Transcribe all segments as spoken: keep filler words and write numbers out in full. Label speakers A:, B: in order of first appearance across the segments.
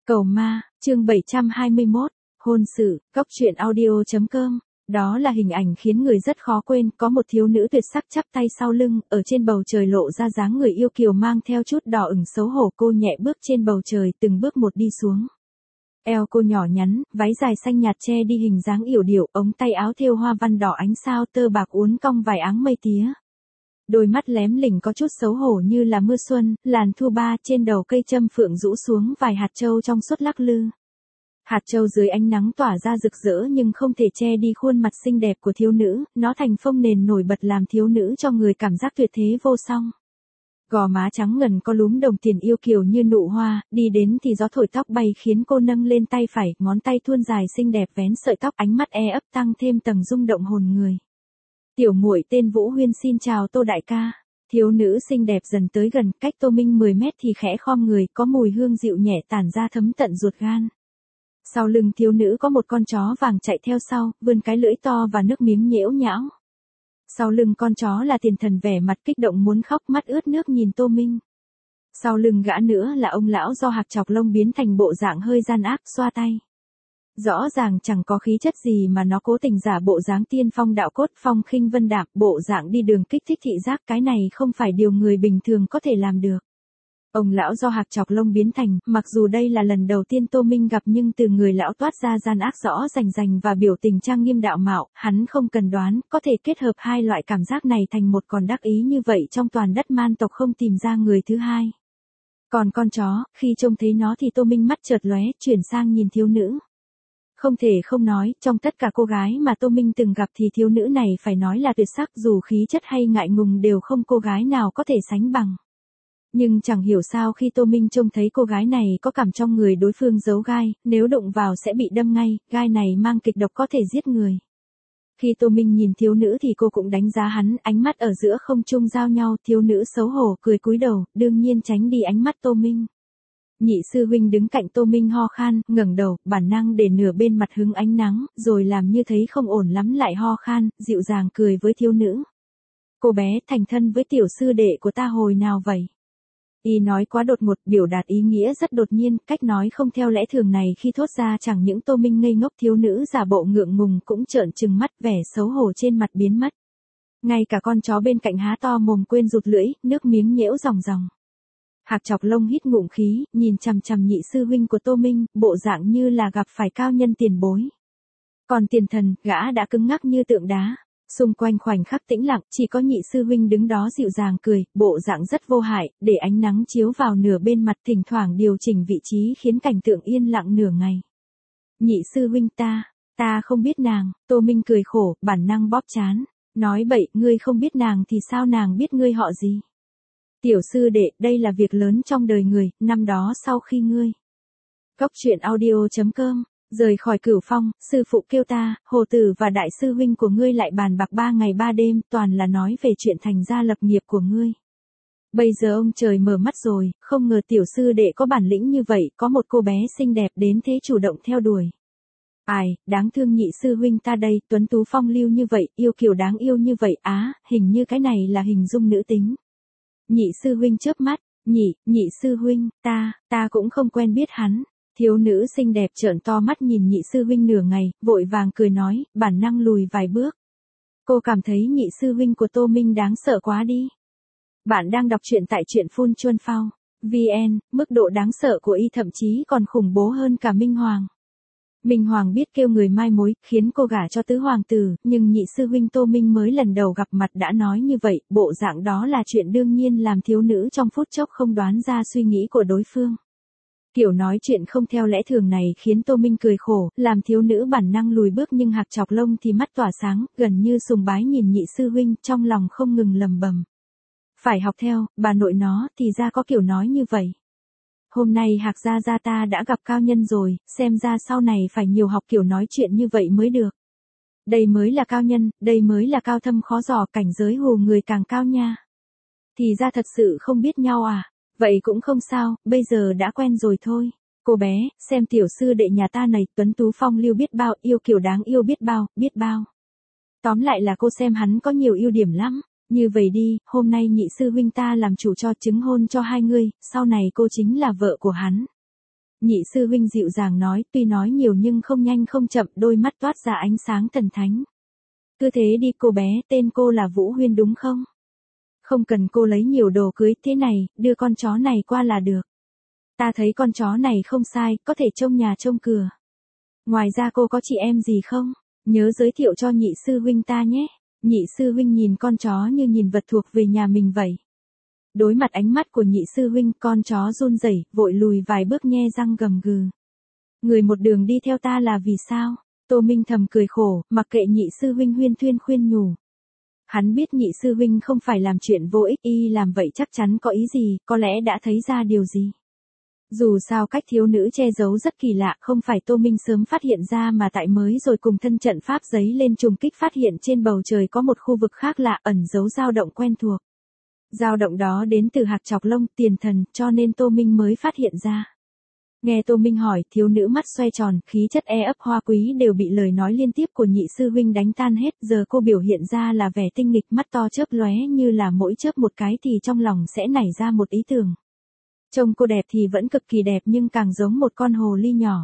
A: Cầu ma, chương bảy trăm hai mươi mốt, hôn sự, cóc truyện audio chấm com. Đó là hình ảnh khiến người rất khó quên, có một thiếu nữ tuyệt sắc chắp tay sau lưng, ở trên bầu trời lộ ra dáng người yêu kiều mang theo chút đỏ ửng xấu hổ, cô nhẹ bước trên bầu trời, từng bước một đi xuống. Eo cô nhỏ nhắn, váy dài xanh nhạt che đi hình dáng yểu điệu, ống tay áo thêu hoa văn đỏ ánh sao tơ bạc uốn cong vài áng mây tía. Đôi mắt lém lỉnh có chút xấu hổ như là mưa xuân, làn thu ba, trên đầu cây châm phượng rũ xuống vài hạt châu trong suốt lắc lư. Hạt châu dưới ánh nắng tỏa ra rực rỡ nhưng không thể che đi khuôn mặt xinh đẹp của thiếu nữ, nó thành phông nền nổi bật làm thiếu nữ cho người cảm giác tuyệt thế vô song. Gò má trắng ngần có lúm đồng tiền yêu kiều như nụ hoa, đi đến thì gió thổi tóc bay khiến cô nâng lên tay phải, ngón tay thuôn dài xinh đẹp vén sợi tóc, ánh mắt e ấp tăng thêm tầng rung động hồn người. Tiểu muội tên Vũ Huyên xin chào Tô đại ca. Thiếu nữ xinh đẹp dần tới gần, cách Tô Minh mười mét thì khẽ khom người, có mùi hương dịu nhẹ tản ra thấm tận ruột gan. Sau lưng thiếu nữ có một con chó vàng chạy theo sau, vươn cái lưỡi to và nước miếng nhễu nhão. Sau lưng con chó là Tiền Thần vẻ mặt kích động muốn khóc, mắt ướt nước nhìn Tô Minh. Sau lưng gã nữa là ông lão do hạc chọc lông biến thành bộ dạng hơi gian ác, xoa tay. Rõ ràng chẳng có khí chất gì mà nó cố tình giả bộ dáng tiên phong đạo cốt, phong khinh vân đạm, bộ dạng đi đường kích thích thị giác, cái này không phải điều người bình thường có thể làm được. Ông lão do hạc chọc lông biến thành, mặc dù đây là lần đầu tiên Tô Minh gặp nhưng từ người lão toát ra gian ác rõ rành rành và biểu tình trang nghiêm đạo mạo, hắn không cần đoán, có thể kết hợp hai loại cảm giác này thành một, còn đắc ý như vậy trong toàn đất man tộc không tìm ra người thứ hai. Còn con chó, khi trông thấy nó thì Tô Minh mắt chợt lóe, chuyển sang nhìn thiếu nữ. Không thể không nói, trong tất cả cô gái mà Tô Minh từng gặp thì thiếu nữ này phải nói là tuyệt sắc, dù khí chất hay ngại ngùng đều không cô gái nào có thể sánh bằng. Nhưng chẳng hiểu sao khi Tô Minh trông thấy cô gái này có cảm trong người đối phương giấu gai, nếu đụng vào sẽ bị đâm ngay, gai này mang kịch độc có thể giết người. Khi Tô Minh nhìn thiếu nữ thì cô cũng đánh giá hắn, ánh mắt ở giữa không trung giao nhau, thiếu nữ xấu hổ cười cúi đầu, đương nhiên tránh đi ánh mắt Tô Minh. Nhị sư huynh đứng cạnh Tô Minh ho khan, ngẩng đầu, bản năng để nửa bên mặt hứng ánh nắng, rồi làm như thấy không ổn lắm lại ho khan, dịu dàng cười với thiếu nữ. Cô bé, thành thân với tiểu sư đệ của ta hồi nào vậy? Y nói quá đột ngột, biểu đạt ý nghĩa rất đột nhiên, cách nói không theo lẽ thường này khi thốt ra chẳng những Tô Minh ngây ngốc, thiếu nữ giả bộ ngượng ngùng cũng trợn trừng mắt, vẻ xấu hổ trên mặt biến mất. Ngay cả con chó bên cạnh há to mồm quên rụt lưỡi, nước miếng nhễu ròng ròng. Hạc chọc lông hít ngụm khí, nhìn chằm chằm nhị sư huynh của Tô Minh, bộ dạng như là gặp phải cao nhân tiền bối. Còn Tiền Thần, gã đã cứng ngắc như tượng đá. Xung quanh khoảnh khắc tĩnh lặng, chỉ có nhị sư huynh đứng đó dịu dàng cười, bộ dạng rất vô hại, để ánh nắng chiếu vào nửa bên mặt, thỉnh thoảng điều chỉnh vị trí khiến cảnh tượng yên lặng nửa ngày. Nhị sư huynh ta, ta không biết nàng. Tô Minh cười khổ, bản năng bóp trán. Nói bậy, ngươi không biết nàng thì sao nàng biết ngươi họ gì? Tiểu sư đệ, đây là việc lớn trong đời người, năm đó sau khi ngươi. Cóc truyện audio chấm com. Rời khỏi Cửu Phong, sư phụ kêu ta, Hồ Tử và đại sư huynh của ngươi lại bàn bạc ba ngày ba đêm, toàn là nói về chuyện thành gia lập nghiệp của ngươi. Bây giờ ông trời mở mắt rồi, không ngờ tiểu sư đệ có bản lĩnh như vậy, có một cô bé xinh đẹp đến thế chủ động theo đuổi. Ai, đáng thương nhị sư huynh ta đây, tuấn tú phong lưu như vậy, yêu kiều đáng yêu như vậy, á, hình như cái này là hình dung nữ tính. Nhị sư huynh chớp mắt, nhị, nhị sư huynh, ta, ta cũng không quen biết hắn. Thiếu nữ xinh đẹp trợn to mắt nhìn nhị sư huynh nửa ngày, vội vàng cười nói, bản năng lùi vài bước. Cô cảm thấy nhị sư huynh của Tô Minh đáng sợ quá đi. Bạn đang đọc truyện tại truyện Phun Chuân Phao. vê en, mức độ đáng sợ của y thậm chí còn khủng bố hơn cả Minh Hoàng. Minh Hoàng biết kêu người mai mối, khiến cô gả cho tứ hoàng tử, nhưng nhị sư huynh Tô Minh mới lần đầu gặp mặt đã nói như vậy, bộ dạng đó là chuyện đương nhiên làm thiếu nữ trong phút chốc không đoán ra suy nghĩ của đối phương. Kiểu nói chuyện không theo lẽ thường này khiến Tô Minh cười khổ, làm thiếu nữ bản năng lùi bước, nhưng hạc chọc lông thì mắt tỏa sáng, gần như sùng bái nhìn nhị sư huynh, trong lòng không ngừng lầm bầm. Phải học theo, bà nội nó, thì ra có kiểu nói như vậy. Hôm nay hạc gia gia ta đã gặp cao nhân rồi, xem ra sau này phải nhiều học kiểu nói chuyện như vậy mới được. Đây mới là cao nhân, đây mới là cao thâm khó dò, cảnh giới hù người càng cao nha. Thì ra thật sự không biết nhau à? Vậy cũng không sao, bây giờ đã quen rồi thôi. Cô bé, xem tiểu sư đệ nhà ta này, tuấn tú phong lưu biết bao, yêu kiều đáng yêu biết bao, biết bao. Tóm lại là cô xem hắn có nhiều ưu điểm lắm. Như vậy đi, hôm nay nhị sư huynh ta làm chủ cho chứng hôn cho hai ngươi, sau này cô chính là vợ của hắn. Nhị sư huynh dịu dàng nói, tuy nói nhiều nhưng không nhanh không chậm, đôi mắt toát ra ánh sáng thần thánh. Cứ thế đi cô bé, tên cô là Vũ Huyên đúng không? Không cần cô lấy nhiều đồ cưới, thế này, đưa con chó này qua là được. Ta thấy con chó này không sai, có thể trông nhà trông cửa. Ngoài ra cô có chị em gì không? Nhớ giới thiệu cho nhị sư huynh ta nhé. Nhị sư huynh nhìn con chó như nhìn vật thuộc về nhà mình vậy. Đối mặt ánh mắt của nhị sư huynh, con chó run rẩy, vội lùi vài bước nhe răng gầm gừ. Người một đường đi theo ta là vì sao? Tô Minh thầm cười khổ, mặc kệ nhị sư huynh huyên thuyên khuyên nhủ. Hắn biết nhị sư huynh không phải làm chuyện vô ích, y làm vậy chắc chắn có ý gì, có lẽ đã thấy ra điều gì. Dù sao cách thiếu nữ che giấu rất kỳ lạ, không phải Tô Minh sớm phát hiện ra mà tại mới rồi cùng thân trận pháp giấy lên trùng kích phát hiện trên bầu trời có một khu vực khác lạ ẩn giấu dao động quen thuộc. Dao động đó đến từ hạt chọc lông tiền thần, cho nên Tô Minh mới phát hiện ra. Nghe Tô Minh hỏi, thiếu nữ mắt xoay tròn, khí chất e ấp hoa quý đều bị lời nói liên tiếp của nhị sư huynh đánh tan hết, giờ cô biểu hiện ra là vẻ tinh nghịch, mắt to chớp lóe như là mỗi chớp một cái thì trong lòng sẽ nảy ra một ý tưởng. Trông cô đẹp thì vẫn cực kỳ đẹp nhưng càng giống một con hồ ly nhỏ.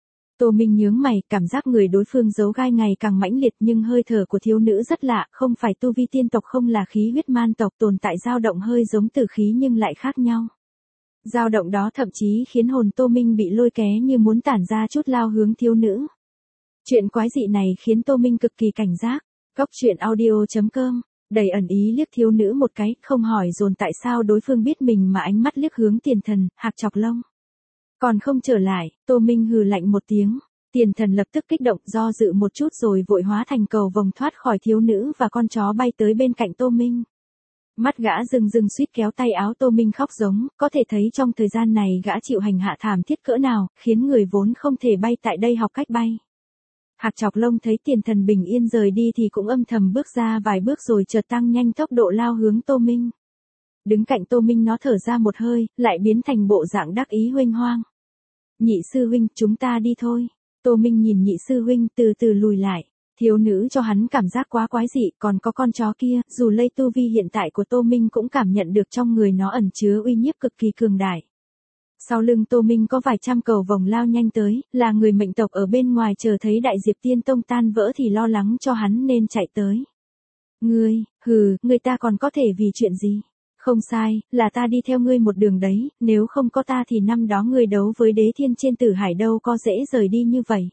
A: Tô Minh nhướng mày, cảm giác người đối phương giấu gai ngày càng mãnh liệt nhưng hơi thở của thiếu nữ rất lạ, không phải tu vi tiên tộc không là khí huyết man tộc, tồn tại dao động hơi giống tử khí nhưng lại khác nhau. Dao động đó thậm chí khiến hồn Tô Minh bị lôi ké như muốn tản ra chút lao hướng thiếu nữ. Chuyện quái dị này khiến Tô Minh cực kỳ cảnh giác. Cóc truyện audio chấm com đầy ẩn ý liếc thiếu nữ một cái, không hỏi dồn tại sao đối phương biết mình mà ánh mắt liếc hướng tiền thần, hạc chọc lông. Còn không trở lại, Tô Minh hừ lạnh một tiếng. Tiền thần lập tức kích động, do dự một chút rồi vội hóa thành cầu vồng thoát khỏi thiếu nữ và con chó bay tới bên cạnh Tô Minh. Mắt gã rưng rưng suýt kéo tay áo Tô Minh khóc giống, có thể thấy trong thời gian này gã chịu hành hạ thảm thiết cỡ nào, khiến người vốn không thể bay tại đây học cách bay. Hạc chọc lông thấy tiền thần bình yên rời đi thì cũng âm thầm bước ra vài bước rồi chợt tăng nhanh tốc độ lao hướng Tô Minh. Đứng cạnh Tô Minh nó thở ra một hơi, lại biến thành bộ dạng đắc ý huênh hoang. Nhị sư huynh, chúng ta đi thôi. Tô Minh nhìn nhị sư huynh từ từ lùi lại. Thiếu nữ cho hắn cảm giác quá quái dị, còn có con chó kia, dù lây tu vi hiện tại của Tô Minh cũng cảm nhận được trong người nó ẩn chứa uy nhiếp cực kỳ cường đại. Sau lưng Tô Minh có vài trăm cầu vồng lao nhanh tới, là người mệnh tộc ở bên ngoài chờ thấy Đại Diệp Tiên Tông tan vỡ thì lo lắng cho hắn nên chạy tới. Ngươi, hừ, người ta còn có thể vì chuyện gì? Không sai, là ta đi theo ngươi một đường đấy, nếu không có ta thì năm đó ngươi đấu với đế thiên trên Tử Hải đâu có dễ rời đi như vậy.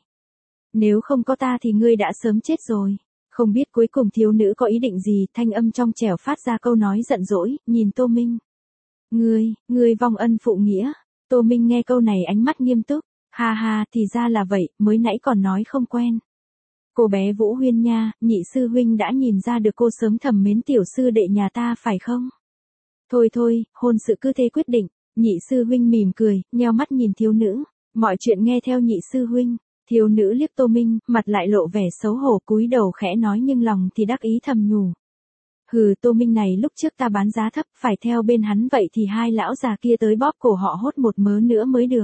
A: Nếu không có ta thì ngươi đã sớm chết rồi. Không biết cuối cùng thiếu nữ có ý định gì, thanh âm trong trẻo phát ra câu nói giận dỗi, nhìn Tô Minh. Ngươi, ngươi vong ân phụ nghĩa. Tô Minh nghe câu này ánh mắt nghiêm túc, ha ha, thì ra là vậy, mới nãy còn nói không quen. Cô bé Vũ Huyên nha, nhị sư huynh đã nhìn ra được cô sớm thầm mến tiểu sư đệ nhà ta phải không? Thôi thôi, hôn sự cứ thế quyết định. Nhị sư huynh mỉm cười, nheo mắt nhìn thiếu nữ, mọi chuyện nghe theo nhị sư huynh. Thiếu nữ liếc Tô Minh, mặt lại lộ vẻ xấu hổ, cúi đầu khẽ nói nhưng lòng thì đắc ý thầm nhủ. Hừ, Tô Minh này lúc trước ta bán giá thấp, phải theo bên hắn vậy thì hai lão già kia tới bóp cổ họ hốt một mớ nữa mới được.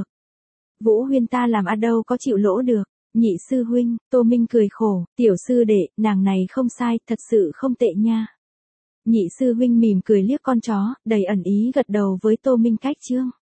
A: Vũ Huyên ta làm ở đâu có chịu lỗ được. Nhị sư huynh, Tô Minh cười khổ, tiểu sư đệ, nàng này không sai, thật sự không tệ nha. Nhị sư huynh mỉm cười liếc con chó, đầy ẩn ý gật đầu với Tô Minh cách chương.